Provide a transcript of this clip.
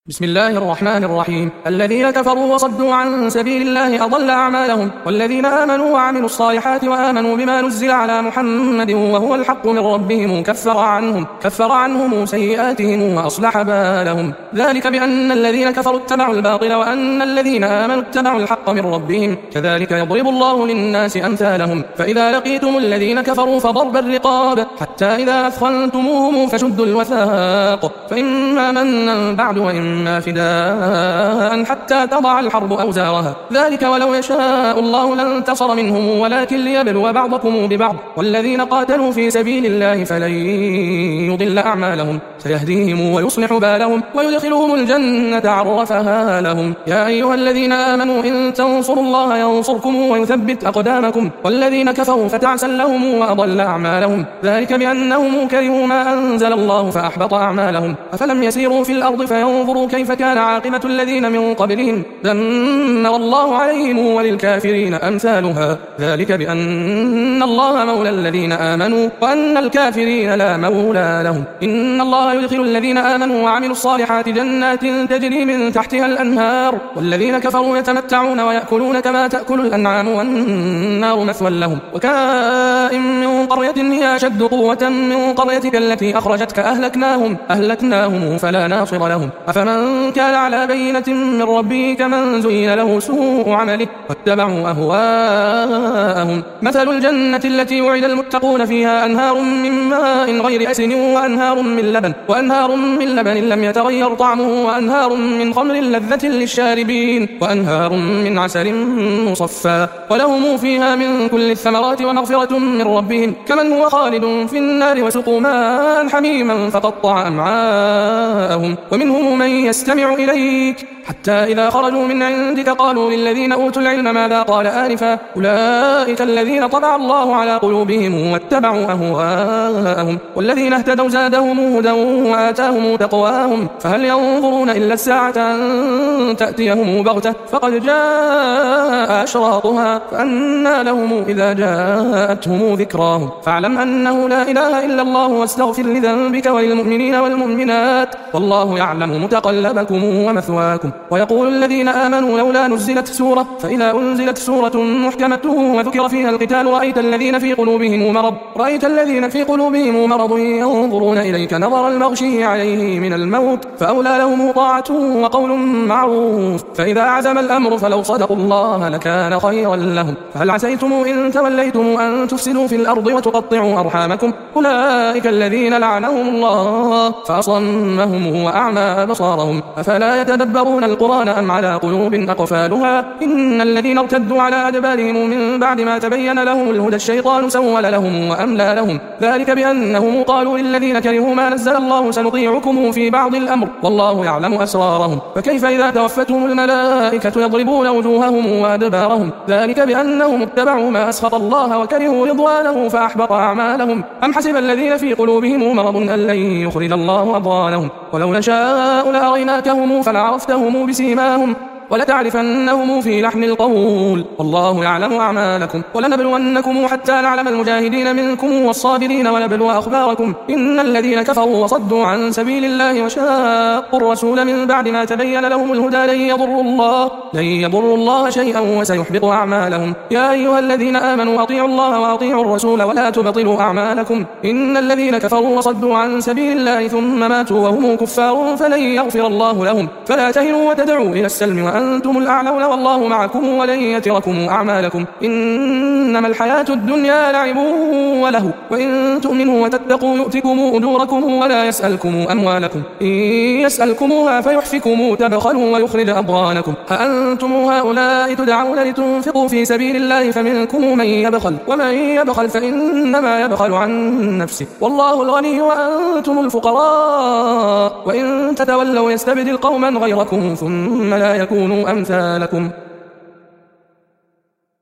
بسم الله الرحمن الرحيم. الذين كفروا وصدوا عن سبيل الله أضل أعمالهم، والذين آمنوا وعملوا الصالحات وآمنوا بما نزل على محمد وهو الحق من ربهم كفر عنهم سيئاتهم وأصلح بالهم. ذلك بأن الذين كفروا اتبعوا الباطل وأن الذين آمنوا اتبعوا الحق من ربهم، كذلك يضرب الله للناس أمثالهم. فإذا لقيتم الذين كفروا فضرب الرقاب حتى إذا أثخنتموهم فشدوا الوثاق، فإما منا بعد وإما فداء حتى تضع الحرب أوزارها. ذلك ولو يشاء الله لانتصر منهم ولكن ليبلو بعضكم ببعض، والذين قاتلوا في سبيل الله فلن يضل أعمالهم، سيهديهم ويصلح بالهم ويدخلهم الجنة عرفها لهم. يا أيها الذين آمنوا إن تنصروا الله ينصركم ويثبت أقدامكم، والذين كفروا فتعسا لهم وأضل أعمالهم. ذلك بأنهم كرهوا ما أنزل الله فأحبط أعمالهم. أفلم يسيروا في الأرض فينظروا كيف كان عاقبة الذين من قبلهم، دمر الله عليهم وللكافرين أمثالها. ذلك بأن الله مولى الذين آمنوا وأن الكافرين لا مولى لهم. إن الله يدخل الذين آمنوا وعملوا الصالحات جنات تجري من تحتها الأنهار، والذين كفروا يتمتعون ويأكلون كما تأكل الأنعام والنار مثوى لهم. وكائن من قرية هي أشد قوة من قريتك التي أخرجتك أهلكناهم فلا ناصر لهم. أفمن كان على بينة من ربه كمن زين له سوء عمله واتبعوا أهواءهم. مثل الجنة التي وعد المتقون فيها أنهار من ماء غير أسن وأنهار من لبن لم يتغير طعمه وأنهار من خمر لذة للشاربين وأنهار من عسل مصفى ولهم فيها من كل الثمرات ومغفرة من ربهم كمن هو خالد في النار وسقوا ماء حميما فقطع أمعاءهم. ومنهم من يستمع إليك حتى إذا خرجوا من عندك قالوا للذين أوتوا العلم ماذا قال آنفا أولئك الذين طبع الله على قلوبهم واتبعوا أهواءهم. والذين اهتدوا زادهم هدى وآتاهم تقواهم. فهل ينظرون إلا الساعة أن تأتيهم بغتة فقد جاء أشراطها فأنى لهم إذا جاءتهم ذكراهم. فاعلم أنه لا إله إلا الله واستغفر لذنبك وللمؤمنين والمؤمنات والله يعلم متقلبكم ومثواكم. ويقول الذين آمنوا لولا نزلت سورة، فإذا أنزلت سورة محكمة وذكر فيها القتال رأيت الذين في قلوبهم مرض ينظرون إليك نظر المغشي عليه من الموت فأولى لهم طاعة وقول معروف. فإذا عزم الأمر فلو صدقوا الله لكان خيرا لهم. فهل عسيتم إن توليتم أن تفسدوا في الأرض وتقطعوا أرحامكم أولئك الذين لعنهم الله فأصمهم وأعمى أبصارهم أفلا يتدبرون القرآن أم على قلوب أقفالها. إن الذين ارتدوا على أدبارهم من بعد ما تبين لهم الهدى الشيطان سول لهم وأملى لهم. ذلك بأنهم قالوا للذين كرهوا ما نزل الله سنطيعكم في بعض الأمر والله يعلم أسرارهم. فكيف إذا توفتهم الملائكة يضربون وجوههم وأدبارهم. ذلك بأنهم اتبعوا ما أسخط الله وكرهوا رضوانه فأحبط أعمالهم. أم حسب الذين في قلوبهم مرض أن لن يخرج الله أضغانهم. ولو نشاء لأريناكهم فلعرفتهم بسيماهم ولتعرفنهم في لحن القول والله يعلم أعمالكم. ولنبلونكم حتى نعلم المجاهدين منكم والصابرين ونبلو أخباركم. إن الذين كفروا وصدوا عن سبيل الله وشاقوا الرسول من بعد ما تبين لهم الهدى لن يضروا الله شيئا وسيحبط أعمالهم. يا أيها الذين آمنوا أطيعوا الله وأطيعوا الرسول ولا تبطلوا أعمالكم. إن الذين كفروا وصدوا عن سبيل الله ثم ماتوا وهم كفار فلن يغفر الله لهم. فلا تهنوا وتدعوا إلى السلم وأنتم الأعلون والله معكم ولن يتركم أعمالكم. إنما الحياة الدنيا لعب وله وإن تؤمنوا وتتقوا يؤتكم أجوركم ولا يسألكم أموالكم. إن يسألكموها فيحفكم تبخلوا ويخرج أضغانكم. أأنتم هؤلاء تدعون لتنفقوا في سبيل الله فمنكم من يبخل ومن يبخل فإنما يبخل عن نفسه والله الغني وأنتم الفقراء وإن تتولوا يستبدل قوما غيركم ثم لا يكونوا أمثالكم.